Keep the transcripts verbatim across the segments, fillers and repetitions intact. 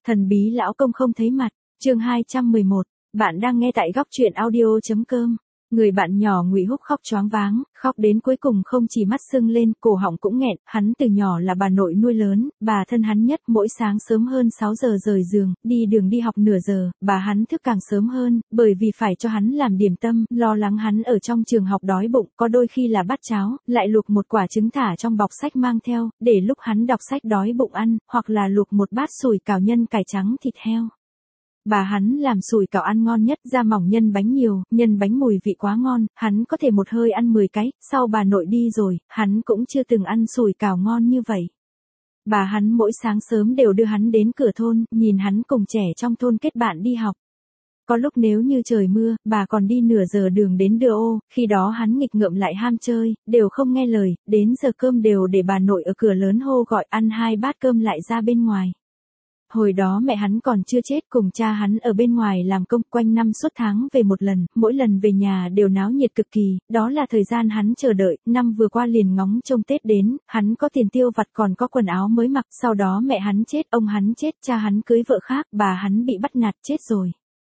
Thần bí lão công không thấy mặt, chương hai trăm mười một, bạn đang nghe tại góc truyện audio.com. Người bạn nhỏ Ngụy Húc khóc choáng váng, khóc đến cuối cùng không chỉ mắt sưng lên, cổ họng cũng nghẹn, hắn từ nhỏ là bà nội nuôi lớn, bà thân hắn nhất, mỗi sáng sớm hơn sáu giờ rời giường, đi đường đi học nửa giờ, bà hắn thức càng sớm hơn, bởi vì phải cho hắn làm điểm tâm, lo lắng hắn ở trong trường học đói bụng, có đôi khi là bát cháo, lại luộc một quả trứng thả trong bọc sách mang theo, để lúc hắn đọc sách đói bụng ăn, hoặc là luộc một bát sủi cảo nhân cải trắng thịt heo. Bà hắn làm sủi cảo ăn ngon nhất, da mỏng nhân bánh nhiều, nhân bánh mùi vị quá ngon, hắn có thể một hơi ăn mười cái, sau bà nội đi rồi, hắn cũng chưa từng ăn sủi cảo ngon như vậy. Bà hắn mỗi sáng sớm đều đưa hắn đến cửa thôn, nhìn hắn cùng trẻ trong thôn kết bạn đi học. Có lúc nếu như trời mưa, bà còn đi nửa giờ đường đến đưa ô, khi đó hắn nghịch ngợm lại ham chơi, đều không nghe lời, đến giờ cơm đều để bà nội ở cửa lớn hô gọi ăn hai bát cơm lại ra bên ngoài. Hồi đó mẹ hắn còn chưa chết, cùng cha hắn ở bên ngoài làm công, quanh năm suốt tháng về một lần, mỗi lần về nhà đều náo nhiệt cực kỳ, đó là thời gian hắn chờ đợi, năm vừa qua liền ngóng trông Tết đến, hắn có tiền tiêu vặt còn có quần áo mới mặc, sau đó mẹ hắn chết, ông hắn chết, cha hắn cưới vợ khác, bà hắn bị bắt nạt chết rồi.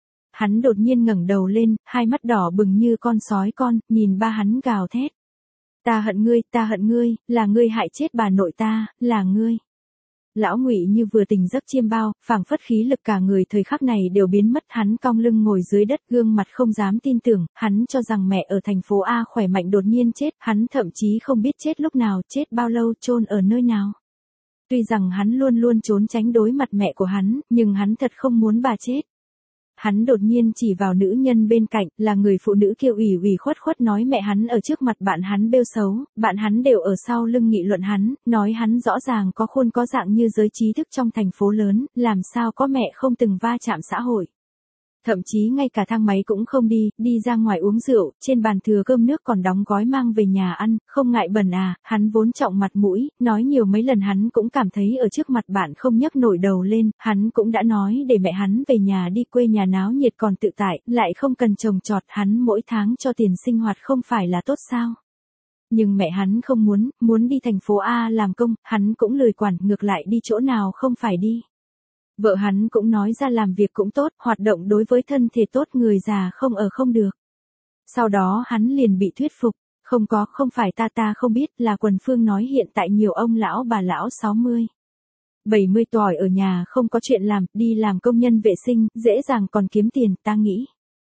Hắn đột nhiên ngẩng đầu lên, hai mắt đỏ bừng như con sói con, nhìn ba hắn gào thét. Ta hận ngươi, ta hận ngươi, là ngươi hại chết bà nội ta, là ngươi. Lão Ngụy như vừa tỉnh giấc chiêm bao, phảng phất khí lực cả người thời khắc này đều biến mất, hắn cong lưng ngồi dưới đất, gương mặt không dám tin tưởng, hắn cho rằng mẹ ở thành phố A khỏe mạnh đột nhiên chết, hắn thậm chí không biết chết lúc nào, chết bao lâu, chôn ở nơi nào. Tuy rằng hắn luôn luôn trốn tránh đối mặt mẹ của hắn, nhưng hắn thật không muốn bà chết. Hắn đột nhiên chỉ vào nữ nhân bên cạnh, là người phụ nữ kia ủy ủy khuất khuất nói mẹ hắn ở trước mặt bạn hắn bêu xấu, bạn hắn đều ở sau lưng nghị luận hắn, nói hắn rõ ràng có khuôn có dạng như giới trí thức trong thành phố lớn, làm sao có mẹ không từng va chạm xã hội. Thậm chí ngay cả thang máy cũng không đi, đi ra ngoài uống rượu, trên bàn thừa cơm nước còn đóng gói mang về nhà ăn, không ngại bẩn à, hắn vốn trọng mặt mũi, nói nhiều mấy lần hắn cũng cảm thấy ở trước mặt bạn không nhấc nổi đầu lên, hắn cũng đã nói để mẹ hắn về nhà đi quê nhà náo nhiệt còn tự tại, lại không cần trồng trọt, hắn mỗi tháng cho tiền sinh hoạt không phải là tốt sao. Nhưng mẹ hắn không muốn, muốn đi thành phố A làm công, hắn cũng lười quản, ngược lại đi chỗ nào không phải đi. Vợ hắn cũng nói ra làm việc cũng tốt, hoạt động đối với thân thể tốt, người già không ở không được. Sau đó hắn liền bị thuyết phục, không có, không phải ta ta không biết, là Quần Phương nói hiện tại nhiều ông lão bà lão sáu mươi, bảy mươi tuổi ở nhà không có chuyện làm, đi làm công nhân vệ sinh, dễ dàng còn kiếm tiền, ta nghĩ.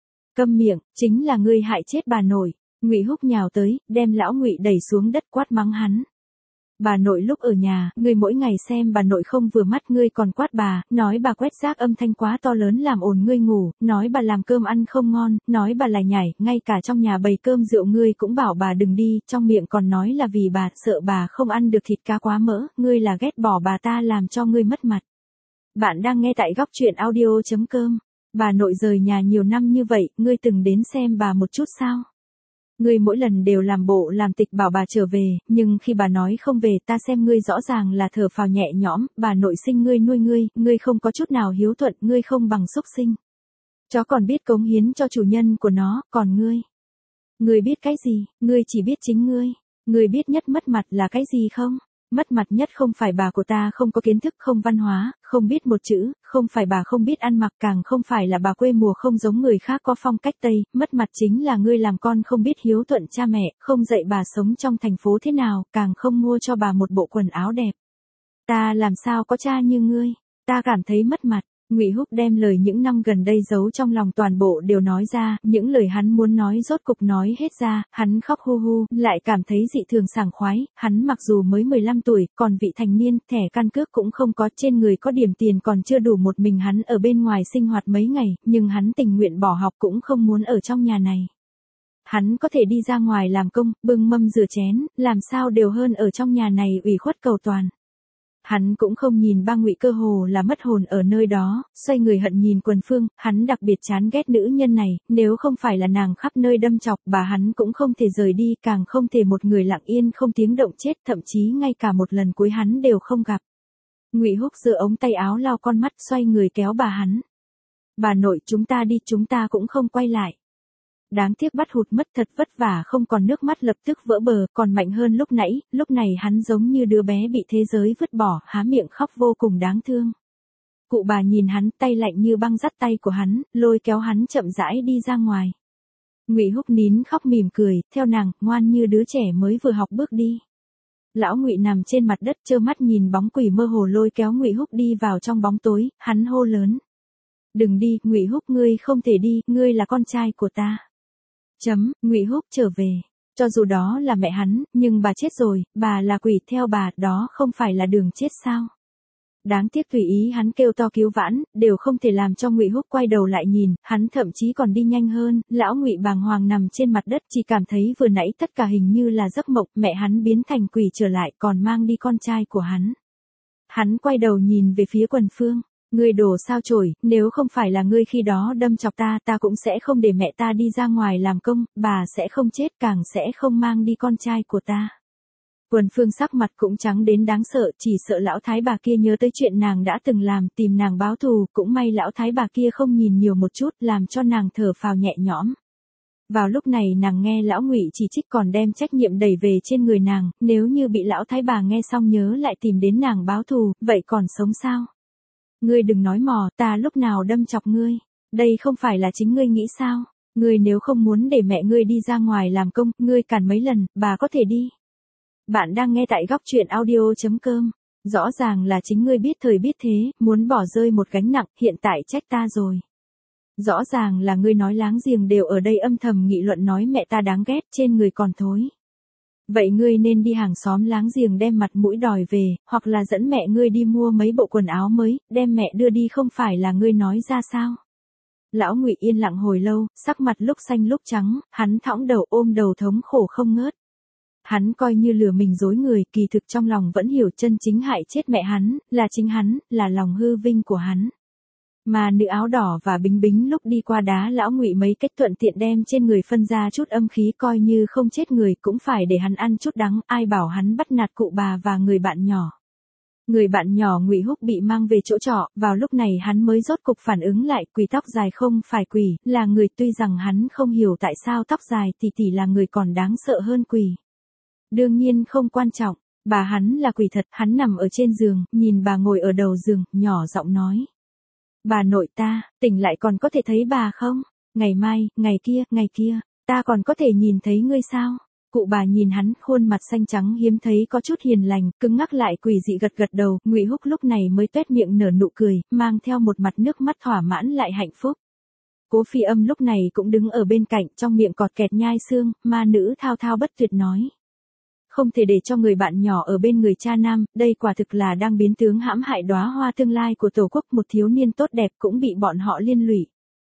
Câm miệng, chính là ngươi hại chết bà nội. Ngụy Húc nhào tới, đem lão Ngụy đẩy xuống đất quát mắng hắn. Bà nội lúc ở nhà, ngươi mỗi ngày xem bà nội không vừa mắt, ngươi còn quát bà, nói bà quét rác âm thanh quá to lớn làm ồn ngươi ngủ, nói bà làm cơm ăn không ngon, nói bà lại nhảy, ngay cả trong nhà bày cơm rượu ngươi cũng bảo bà đừng đi, trong miệng còn nói là vì bà, sợ bà không ăn được thịt cá quá mỡ, ngươi là ghét bỏ bà ta làm cho ngươi mất mặt. Bạn đang nghe tại góc truyện audio.com. Bà nội rời nhà nhiều năm như vậy, ngươi từng đến xem bà một chút sao? Ngươi mỗi lần đều làm bộ làm tịch bảo bà trở về, nhưng khi bà nói không về, ta xem ngươi rõ ràng là thở phào nhẹ nhõm, bà nội sinh ngươi nuôi ngươi, ngươi không có chút nào hiếu thuận, ngươi không bằng xúc sinh. Chó còn biết cống hiến cho chủ nhân của nó, còn ngươi. Ngươi biết cái gì, ngươi chỉ biết chính ngươi. Ngươi biết nhất mất mặt là cái gì không? Mất mặt nhất không phải bà của ta không có kiến thức, không văn hóa, không biết một chữ, không phải bà không biết ăn mặc, càng không phải là bà quê mùa không giống người khác có phong cách Tây, mất mặt chính là ngươi làm con không biết hiếu thuận cha mẹ, không dạy bà sống trong thành phố thế nào, càng không mua cho bà một bộ quần áo đẹp. Ta làm sao có cha như ngươi, ta cảm thấy mất mặt. Ngụy Húc đem lời những năm gần đây giấu trong lòng toàn bộ đều nói ra, những lời hắn muốn nói rốt cục nói hết ra, hắn khóc hu hu, lại cảm thấy dị thường sảng khoái, hắn mặc dù mới mười lăm tuổi, còn vị thành niên, thẻ căn cước cũng không có, trên người có điểm tiền còn chưa đủ một mình hắn ở bên ngoài sinh hoạt mấy ngày, nhưng hắn tình nguyện bỏ học cũng không muốn ở trong nhà này. Hắn có thể đi ra ngoài làm công, bưng mâm rửa chén, làm sao đều hơn ở trong nhà này ủy khuất cầu toàn. Hắn cũng không nhìn ba Ngụy cơ hồ là mất hồn ở nơi đó, xoay người hận nhìn Quần Phương, hắn đặc biệt chán ghét nữ nhân này, nếu không phải là nàng khắp nơi đâm chọc bà hắn cũng không thể rời đi, càng không thể một người lặng yên không tiếng động chết, thậm chí ngay cả một lần cuối hắn đều không gặp. Ngụy Húc giơ ống tay áo lau con mắt, xoay người kéo bà hắn. Bà nội, chúng ta đi, chúng ta cũng không quay lại. Đáng tiếc bắt hụt mất, thật vất vả không còn nước mắt, lập tức vỡ bờ, còn mạnh hơn lúc nãy, lúc này hắn giống như đứa bé bị thế giới vứt bỏ, há miệng khóc vô cùng đáng thương. Cụ bà nhìn hắn, tay lạnh như băng dắt tay của hắn, lôi kéo hắn chậm rãi đi ra ngoài. Ngụy Húc nín khóc mỉm cười, theo nàng, ngoan như đứa trẻ mới vừa học bước đi. Lão Ngụy nằm trên mặt đất trơ mắt nhìn bóng quỷ mơ hồ lôi kéo Ngụy Húc đi vào trong bóng tối, hắn hô lớn. Đừng đi, Ngụy Húc, ngươi không thể đi, ngươi là con trai của ta. Chấm, Ngụy Húc trở về. Cho dù đó là mẹ hắn, nhưng bà chết rồi, bà là quỷ, theo bà, đó không phải là đường chết sao? Đáng tiếc tùy ý hắn kêu to cứu vãn, đều không thể làm cho Ngụy Húc quay đầu lại nhìn, hắn thậm chí còn đi nhanh hơn, lão Ngụy bàng hoàng nằm trên mặt đất, chỉ cảm thấy vừa nãy tất cả hình như là giấc mộng, mẹ hắn biến thành quỷ trở lại, còn mang đi con trai của hắn. Hắn quay đầu nhìn về phía Quần Phương, ngươi đổ sao chổi, nếu không phải là ngươi khi đó đâm chọc ta, ta cũng sẽ không để mẹ ta đi ra ngoài làm công, bà sẽ không chết, càng sẽ không mang đi con trai của ta. Quần Phương sắc mặt cũng trắng đến đáng sợ, chỉ sợ lão thái bà kia nhớ tới chuyện nàng đã từng làm, tìm nàng báo thù, cũng may lão thái bà kia không nhìn nhiều một chút, làm cho nàng thở phào nhẹ nhõm. Vào lúc này nàng nghe lão Ngụy chỉ trích còn đem trách nhiệm đẩy về trên người nàng, nếu như bị lão thái bà nghe xong nhớ lại tìm đến nàng báo thù, vậy còn sống sao? Ngươi đừng nói mò, ta lúc nào đâm chọc ngươi, đây không phải là chính ngươi nghĩ sao? Ngươi nếu không muốn để mẹ ngươi đi ra ngoài làm công, ngươi cản mấy lần, bà có thể đi. Bạn đang nghe tại góc truyện audio chấm com. Rõ ràng là chính ngươi biết thời biết thế, muốn bỏ rơi một gánh nặng, hiện tại trách ta rồi. Rõ ràng là ngươi nói láng giềng đều ở đây âm thầm nghị luận nói mẹ ta đáng ghét, trên người còn thối. Vậy ngươi nên đi hàng xóm láng giềng đem mặt mũi đòi về, hoặc là dẫn mẹ ngươi đi mua mấy bộ quần áo mới, đem mẹ đưa đi, không phải là ngươi nói ra sao? Lão Ngụy yên lặng hồi lâu, sắc mặt lúc xanh lúc trắng, hắn thõng đầu ôm đầu thống khổ không ngớt. Hắn coi như lừa mình dối người, kỳ thực trong lòng vẫn hiểu chân chính hại chết mẹ hắn, là chính hắn, là lòng hư vinh của hắn. Mà nữ áo đỏ và Bính Bính lúc đi qua đá lão Ngụy mấy cách thuận tiện đem trên người phân ra chút âm khí, coi như không chết người cũng phải để hắn ăn chút đắng, ai bảo hắn bắt nạt cụ bà và người bạn nhỏ. Người bạn nhỏ Ngụy Húc bị mang về chỗ trọ, vào lúc này hắn mới rốt cục phản ứng lại, quỷ tóc dài không phải quỷ, là người, tuy rằng hắn không hiểu tại sao tóc dài tỷ tỷ là người còn đáng sợ hơn quỷ. Đương nhiên không quan trọng, bà hắn là quỷ thật, hắn nằm ở trên giường, nhìn bà ngồi ở đầu giường, nhỏ giọng nói. Bà nội ta, tỉnh lại còn có thể thấy bà không? Ngày mai, ngày kia, ngày kia, ta còn có thể nhìn thấy ngươi sao? Cụ bà nhìn hắn, khuôn mặt xanh trắng hiếm thấy có chút hiền lành, cứng ngắc lại quỷ dị gật gật đầu, Ngụy Húc lúc này mới tuét miệng nở nụ cười, mang theo một mặt nước mắt thỏa mãn lại hạnh phúc. Cố Phi Âm lúc này cũng đứng ở bên cạnh, trong miệng cọt kẹt nhai xương, ma nữ thao thao bất tuyệt nói. Không thể để cho người bạn nhỏ ở bên người cha nam, đây quả thực là đang biến tướng hãm hại đóa hoa tương lai của tổ quốc, một thiếu niên tốt đẹp cũng bị bọn họ liên lụy.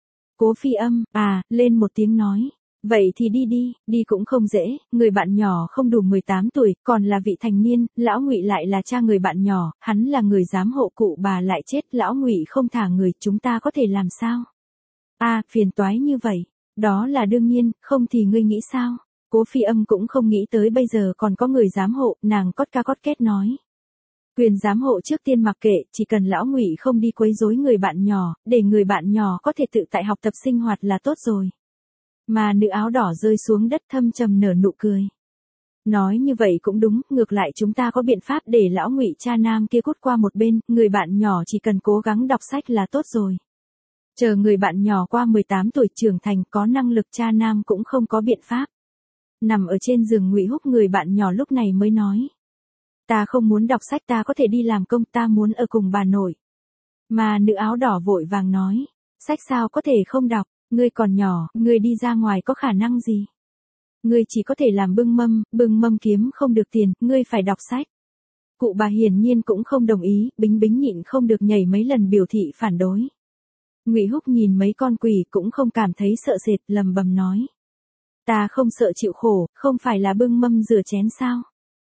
Cố Phi Âm, à, lên một tiếng nói. Vậy thì đi đi, đi cũng không dễ, người bạn nhỏ không đủ mười tám tuổi, còn là vị thành niên, lão Ngụy lại là cha người bạn nhỏ, hắn là người giám hộ, cụ bà lại chết, lão Ngụy không thả người, chúng ta có thể làm sao? À, phiền toái như vậy, đó là đương nhiên, không thì ngươi nghĩ sao? Cố Phi Âm cũng không nghĩ tới bây giờ còn có người giám hộ, nàng cót ca cót két nói. Quyền giám hộ trước tiên mặc kệ, chỉ cần lão Ngụy không đi quấy rối người bạn nhỏ, để người bạn nhỏ có thể tự tại học tập sinh hoạt là tốt rồi. Mà nữ áo đỏ rơi xuống đất thâm trầm nở nụ cười. Nói như vậy cũng đúng, ngược lại chúng ta có biện pháp để lão Ngụy cha nam kia cút qua một bên, người bạn nhỏ chỉ cần cố gắng đọc sách là tốt rồi. Chờ người bạn nhỏ qua mười tám tuổi trưởng thành có năng lực, cha nam cũng không có biện pháp. Nằm ở trên giường Ngụy Húc, người bạn nhỏ lúc này mới nói. Ta không muốn đọc sách, ta có thể đi làm công, ta muốn ở cùng bà nội. Mà nữ áo đỏ vội vàng nói. Sách sao có thể không đọc, ngươi còn nhỏ, ngươi đi ra ngoài có khả năng gì? Ngươi chỉ có thể làm bưng mâm, bưng mâm kiếm không được tiền, ngươi phải đọc sách. Cụ bà hiển nhiên cũng không đồng ý, Bính Bính nhịn không được nhảy mấy lần biểu thị phản đối. Ngụy Húc nhìn mấy con quỷ cũng không cảm thấy sợ sệt, lầm bầm nói. Ta không sợ chịu khổ, không phải là bưng mâm rửa chén sao?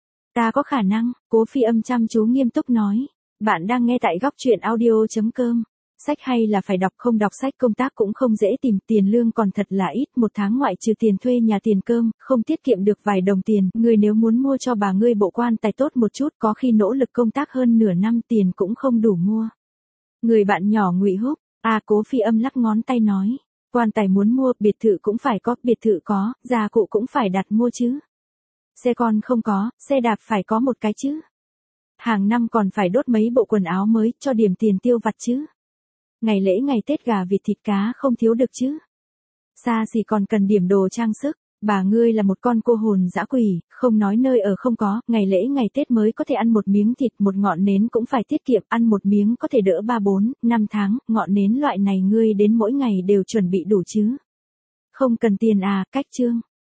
Ta có khả năng, Cố Phi Âm chăm chú nghiêm túc nói. Bạn đang nghe tại góc truyện audio chấm com. Sách hay là phải đọc, không đọc sách công tác cũng không dễ tìm, tiền lương còn thật là ít, một tháng ngoại trừ tiền thuê nhà tiền cơm, không tiết kiệm được vài đồng tiền, ngươi nếu muốn mua cho bà ngươi bộ quan tài tốt một chút, có khi nỗ lực công tác hơn nửa năm tiền cũng không đủ mua. Người bạn nhỏ Ngụy Húc, à Cố Phi Âm lắc ngón tay nói, quan tài muốn mua, biệt thự cũng phải có, biệt thự có, gia cụ cũng phải đặt mua chứ. Xe con không có, xe đạp phải có một cái chứ. Hàng năm còn phải đốt mấy bộ quần áo mới cho điểm tiền tiêu vặt chứ. Ngày lễ ngày Tết gà vịt thịt cá không thiếu được chứ. Xa xỉ còn cần điểm đồ trang sức. Bà ngươi là một con cô hồn dã quỷ, không nói nơi ở không có, ngày lễ ngày Tết mới có thể ăn một miếng thịt, một ngọn nến cũng phải tiết kiệm, ăn một miếng có thể đỡ ba bốn, năm tháng, ngọn nến loại này ngươi đến mỗi ngày đều chuẩn bị đủ chứ. Không cần tiền à, cách chương.